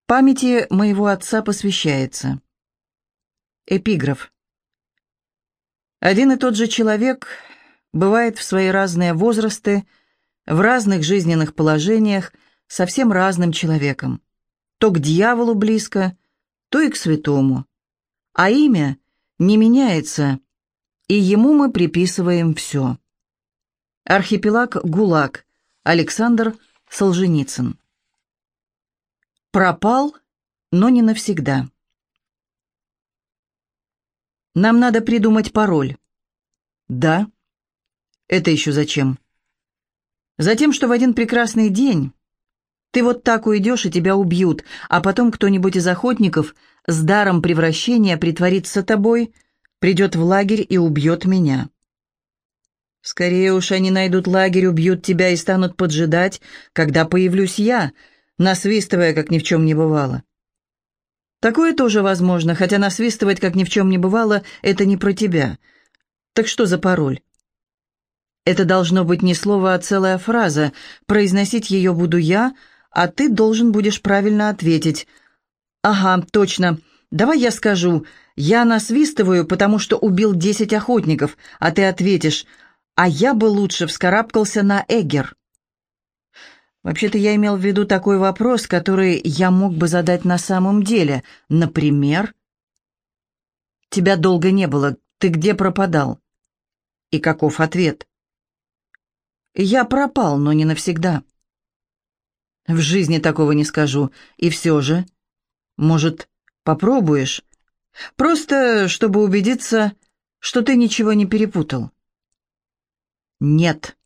Памяти моего отца посвящается. Эпиграф. Один и тот же человек бывает в свои разные возрасты, в разных жизненных положениях, совсем разным человеком. То к дьяволу близко, то и к святому. А имя не меняется, и ему мы приписываем все. Архипелаг ГУЛАГ. Александр Солженицын. Пропал, но не навсегда. Нам надо придумать пароль. Да. Это еще зачем? Затем, что в один прекрасный день ты вот так уйдешь, и тебя убьют, а потом кто-нибудь из охотников с даром превращения притворится тобой, придет в лагерь и убьет меня. Скорее уж они найдут лагерь, убьют тебя и станут поджидать, когда появлюсь я, насвистывая, как ни в чем не бывало. Такое тоже возможно, хотя насвистывать, как ни в чем не бывало, это не про тебя. Так что за пароль? Это должно быть не слово, а целая фраза. Произносить ее буду я, а ты должен будешь правильно ответить. Ага, точно. Давай я скажу. Я насвистываю, потому что убил 10 охотников, а ты ответишь: а я бы лучше вскарабкался на эгер. Вообще-то я имел в виду такой вопрос, который я мог бы задать на самом деле. Например, тебя долго не было, ты где пропадал? И каков ответ? Я пропал, но не навсегда. В жизни такого не скажу. И все же, может, попробуешь? Просто, чтобы убедиться, что ты ничего не перепутал. Нет.